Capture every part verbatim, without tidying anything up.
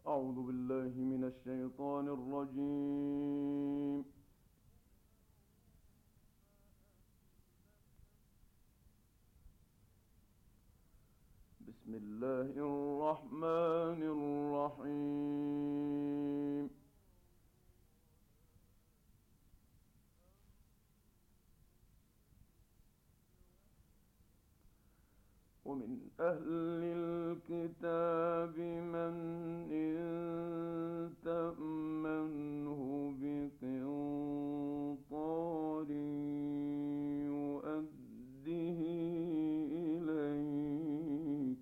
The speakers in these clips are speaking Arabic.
أعوذ بالله من الشيطان الرجيم. بسم الله الرحمن الرحيم. ومن أهل الكتاب من إن تأمنه بقنطار يؤده إليك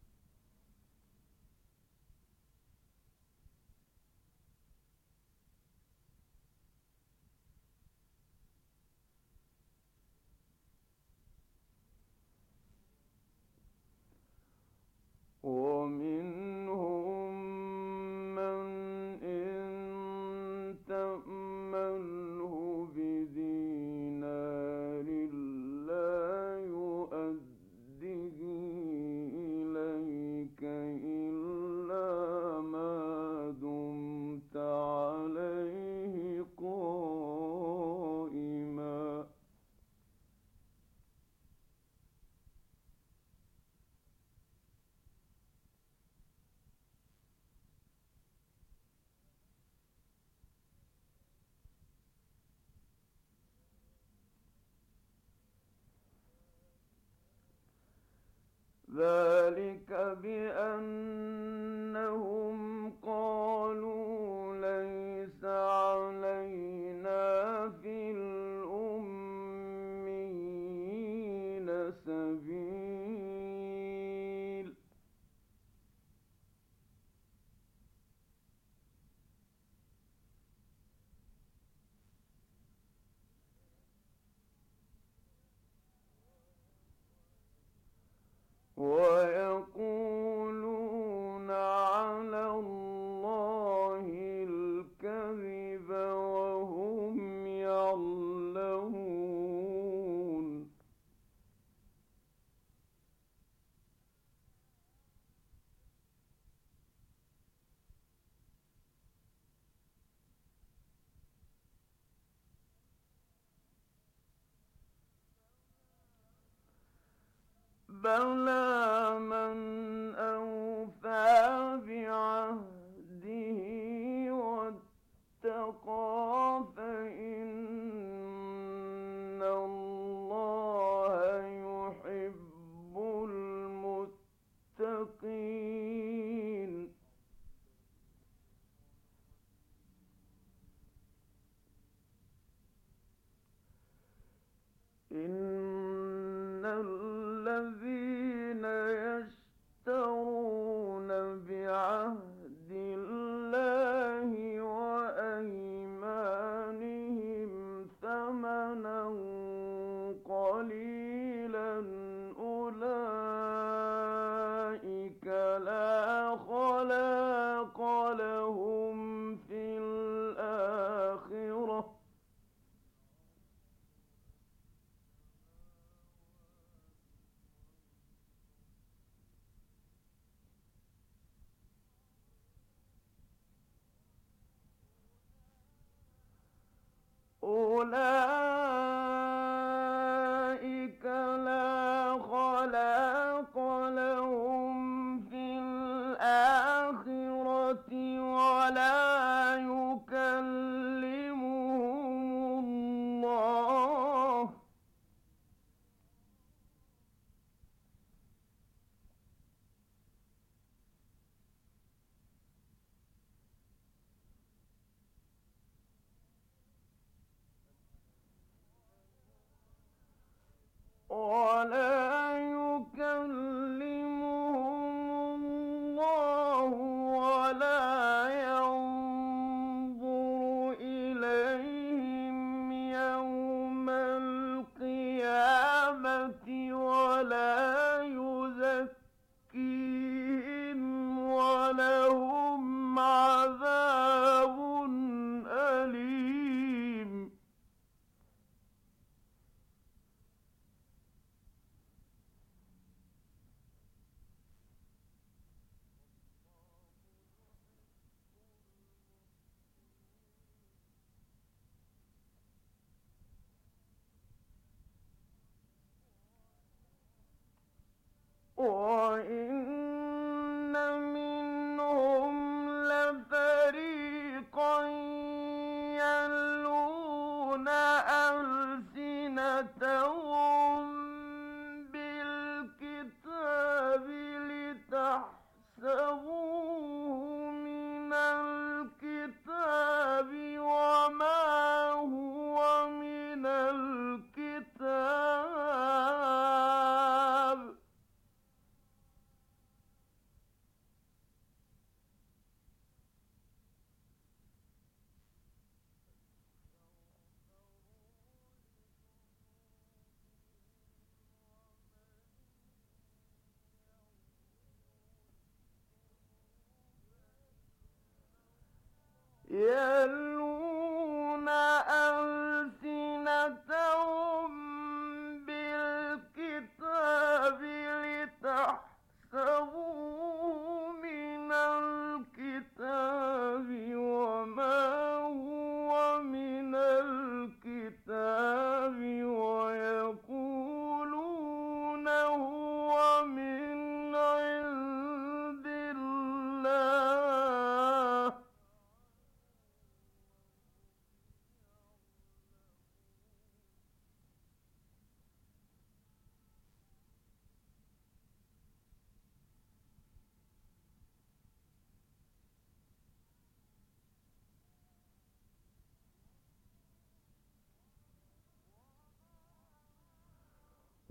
ومنهم من إن تأمنه بدينار لا يؤده إليك إلا ما دمت عليه قائما ذلك بأنهم قالوا ليس علينا في الأميين سبيل ويقولون على الله الكذب وهم يعلمون بلى من أوفى بعهده واتقى فإن الله يحب المتقين إن الذين يشترون بعهد الله وأيمانهم ثمنا قليلا أولئك لا خلاق لهم في الآخرة أولئك لا خلاق لهم في الآخرة ولا يكلمهم الله ولا يكلمهم الله ولا ينظر إليهم يوم القيامة ولا يزكيهم ولهم عذاب أليم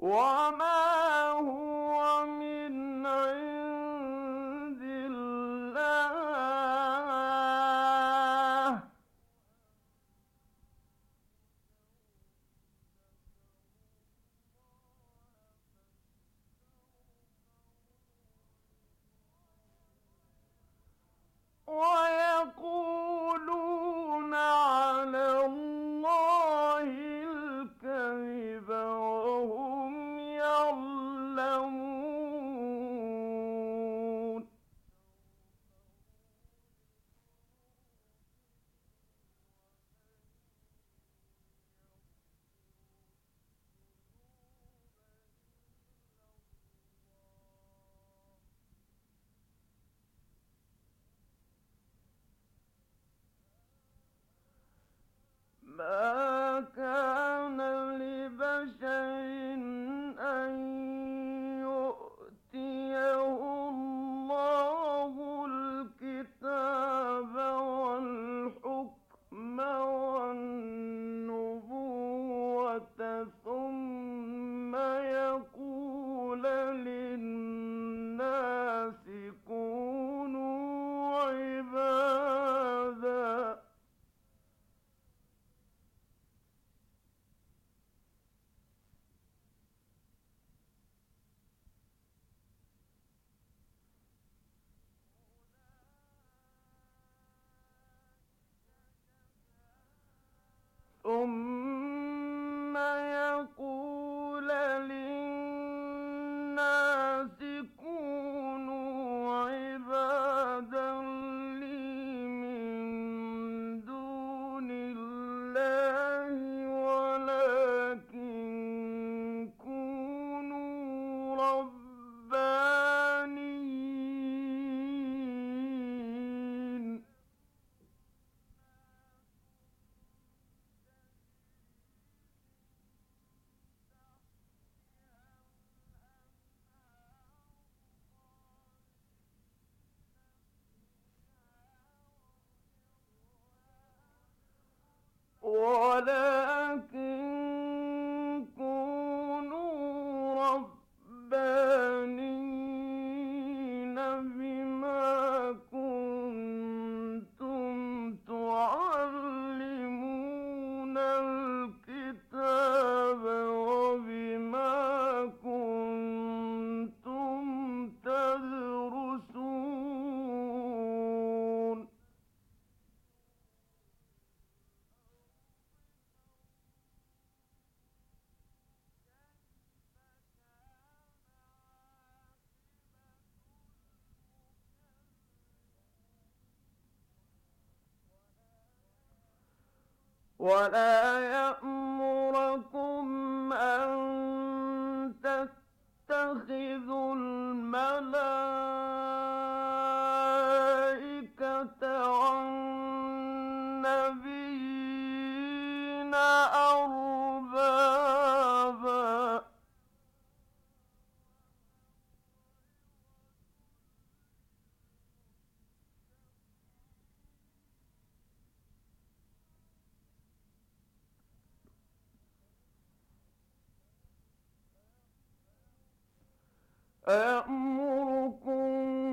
وما هو من عند الله ويقولون على الله الكذب وهم يعلمون ما كان لبشر أن يؤتيه الله الكتاب والحكم والنبوة ثم يقول للناس كونوا عبادا ثم يقول للناس كونوا عبادا لي من دون الله ولكن كونوا ربانيين ولكن كونوا ربانين بما كنتم تعلمون الكتاب وبما كنتم تدرسون ولا يأمركم أن تتخذوا الملائكة والنبيين أربابا أيأمركم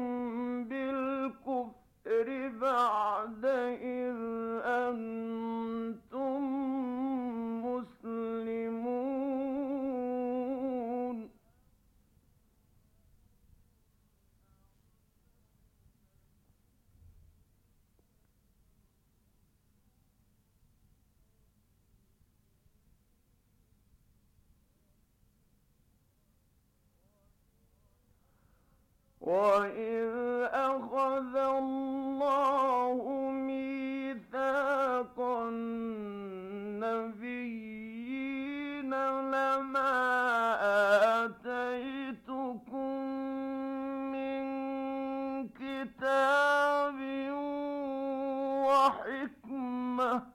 بالكفر بعد إذ أنتم مسلمون وَإِذْ أَخَذَ اللَّهُ مِيثَاقَ النَّبِيِّينَ لَمَا آتَيْتُكُم مِّن كِتَابٍ وَحِكْمَةٍ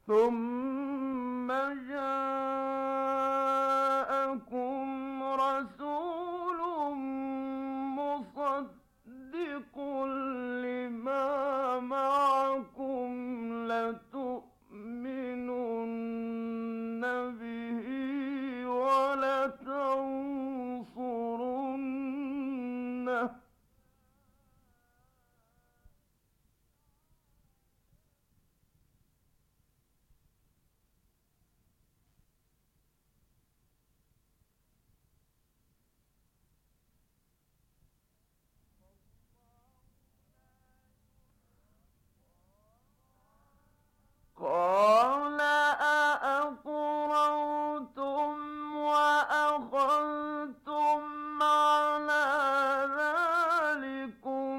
ثم جاءكم رسول مصدق لما معكم لتؤمنن به ولتنصرنه قال أأقررتم وأخذتم على ذلكم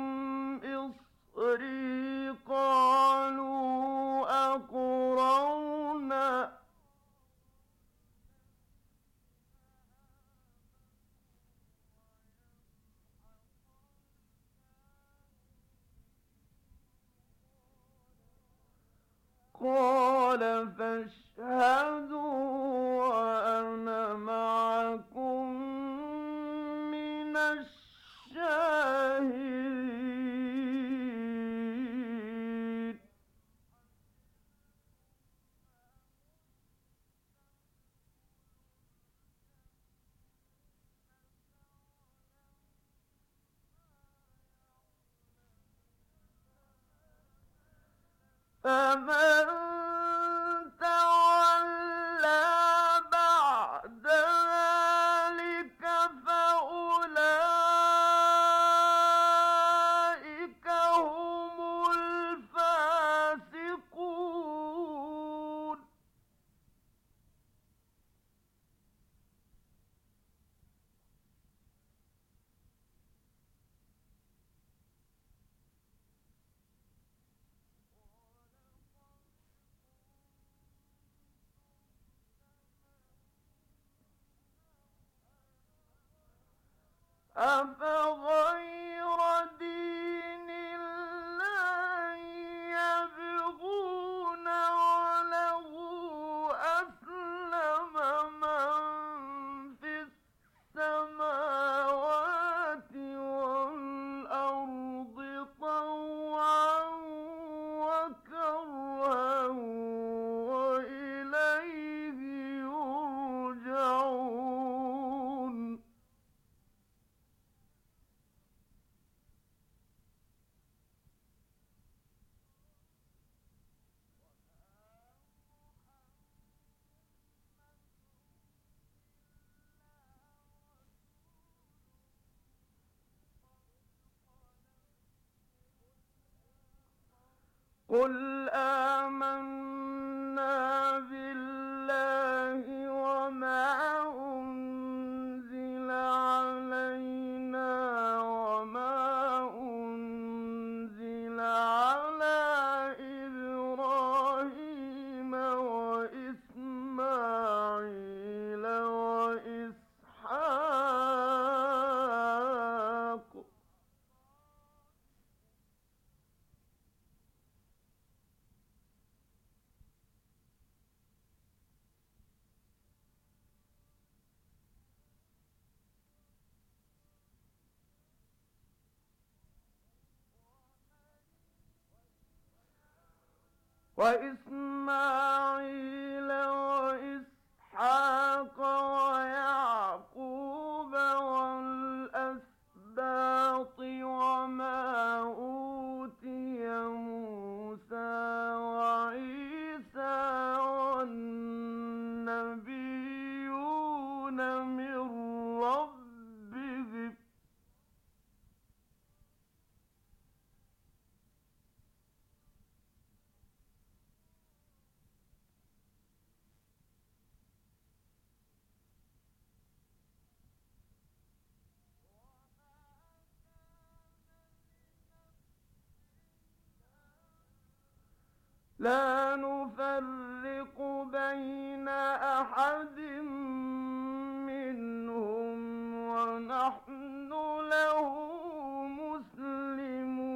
إصري قالوا أقررنا قال فاشهدوا وأنا معكم من الشاهدين فمن تولى بعد ذلك فأولئك هم الفاسقون أفغير دين الله يبغون وله أسلم من في السماوات والأرض طوعا وكرها وإليه يرجعون قل آمنا بالله وما أنزل علينا وما أنزل على إبراهيم وإسماعيل وإسحاق وإسماعيل وإسحاق ويعقوب والأسباط وما أوتي موسى وعيسى والنبيون من ربهم لا نفرق بين أحد منهم ونحن له مسلمون. مسلمون.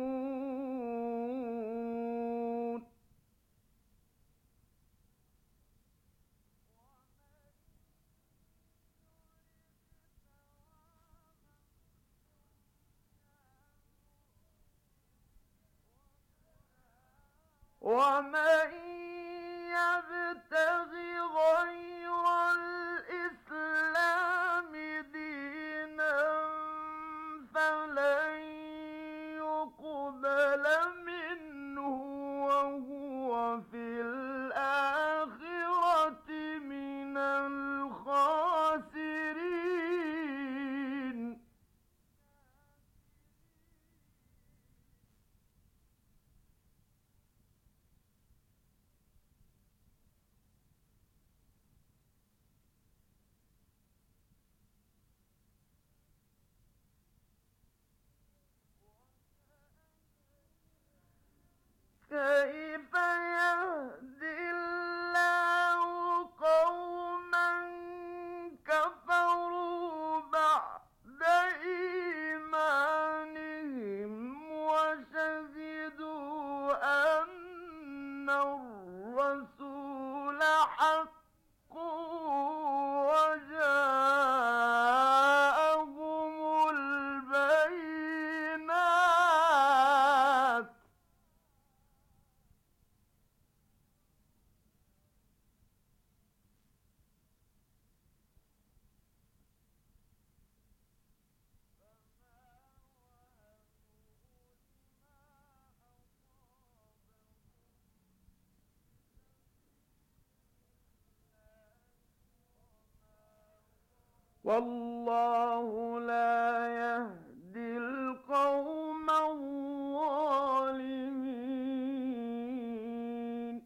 ومن يبتغ غير الإسلام دينا فلن يقبل منه وهو في الآخرة من الخاسرين. كيف يهدي الله قوما كفروا بعد إيمانهم وشهدوا أن الرسول حق وجاءهم البينات. والله لا يهدي القوم الظالمين.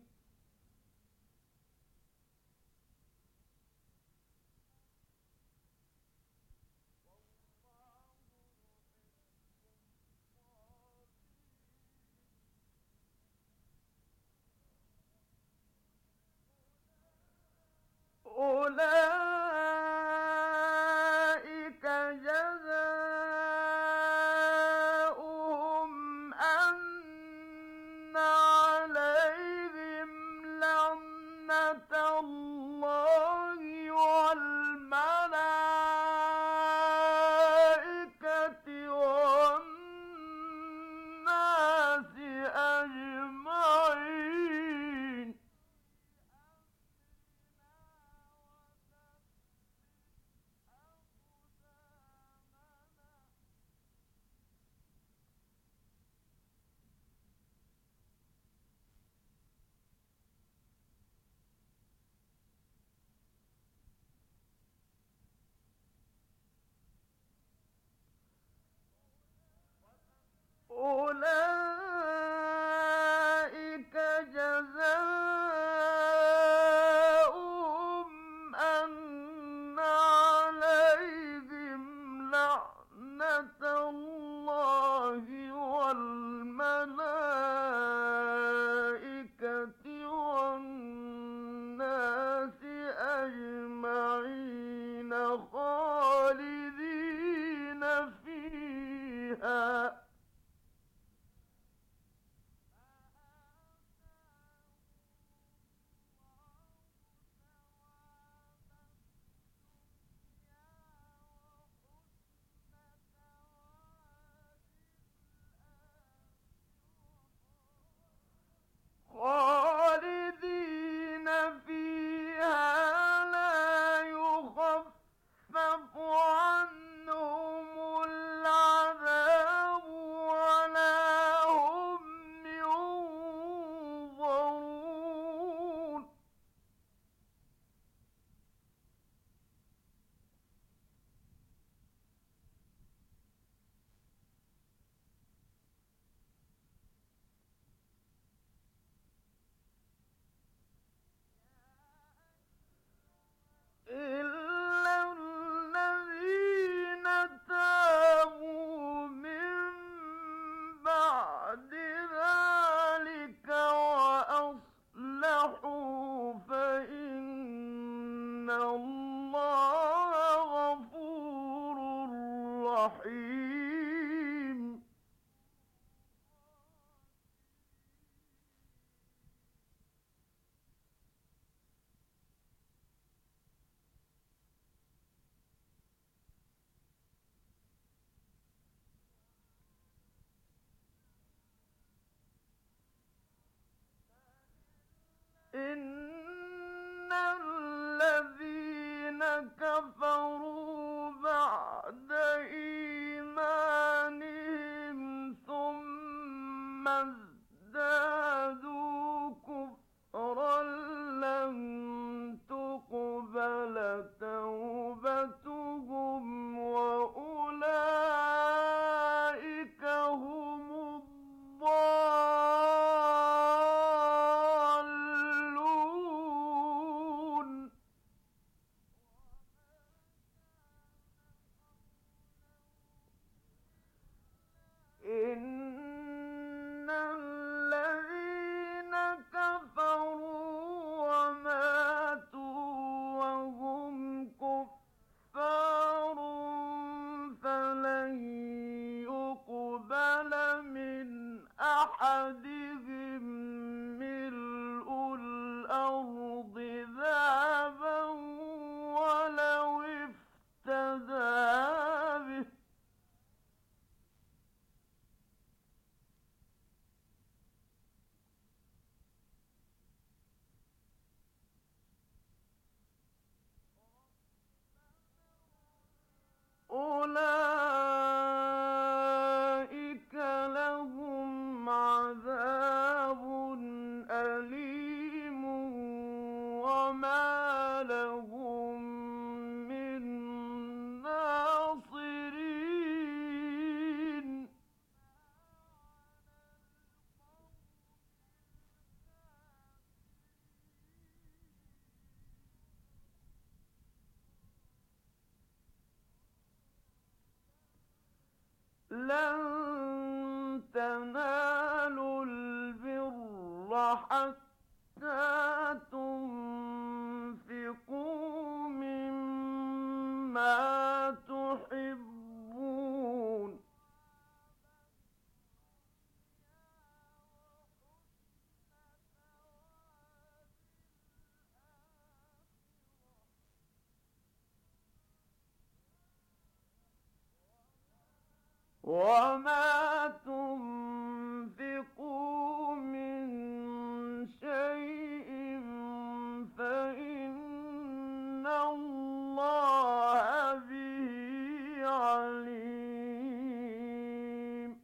أولئك جزاؤهم أن عليهم لعنة الله والملائكة والناس أجمعين. أولئك جزاؤهم أن عليهم لعنة الله والملائكة والناس أجمعين خالدين فيها. خالدين فيها لا يخفف عنهم العذاب ولا هم ينظرون. إلا الذين تابوا من بعد ذلك وأصلحوا فإن الله غفور رحيم. لن تنالوا البر حتى تنفقوا مما تحبون وما تنفقوا من شيء فإن الله به عليم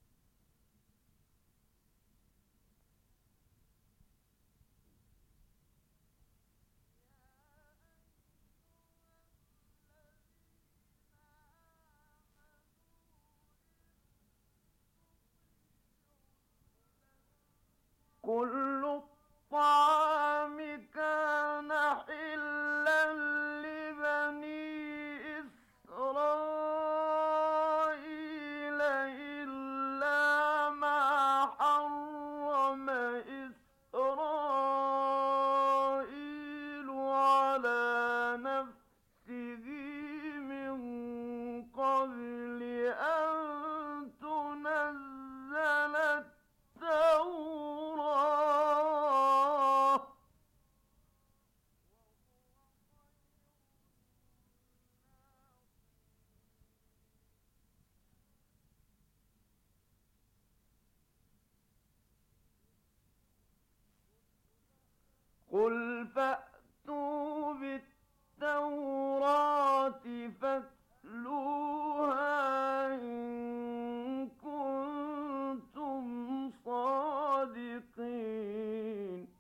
كل الطعام كان حلا لبني إسرائيل إلا ما حرم إسرائيل على نفسه من قبل أن تنزل التوراة قل فأتوا بالتوراة فاتلوها إن كنتم صادقين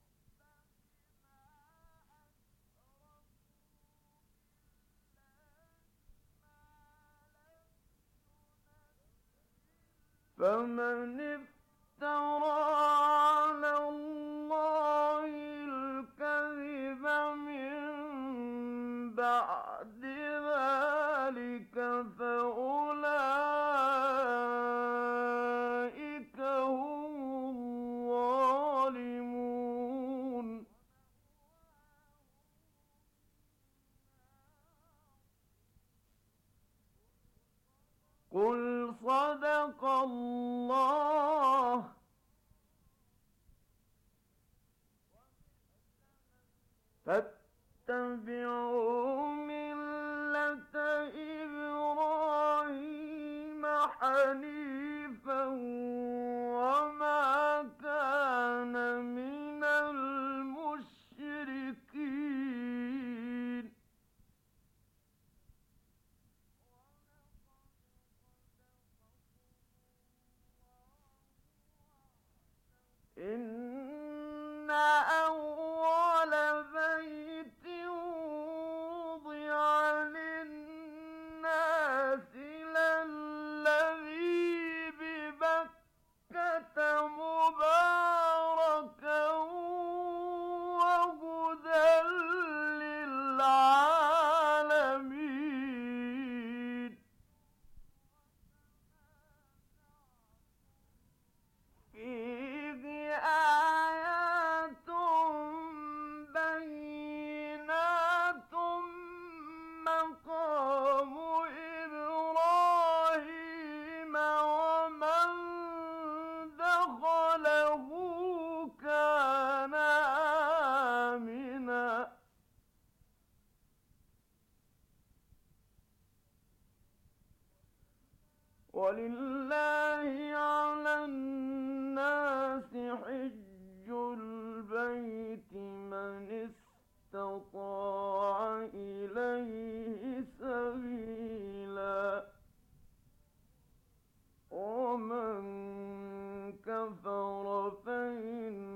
فمن افترى على الله الكذب من بعد ذلك فأولئك هم الظالمون قل صدق الله فاتبعوا ملة إبراهيم حنيفا وما كان من المشركين إن أول بيت وضع للناس للذي ببكة مباركا وهدى للعالمين فيه آيات بينات مقام إبراهيم ومن دخله كان آمنا ولله على الناس حج البيت من استطاع إليه سبيلا ومن كفر فإن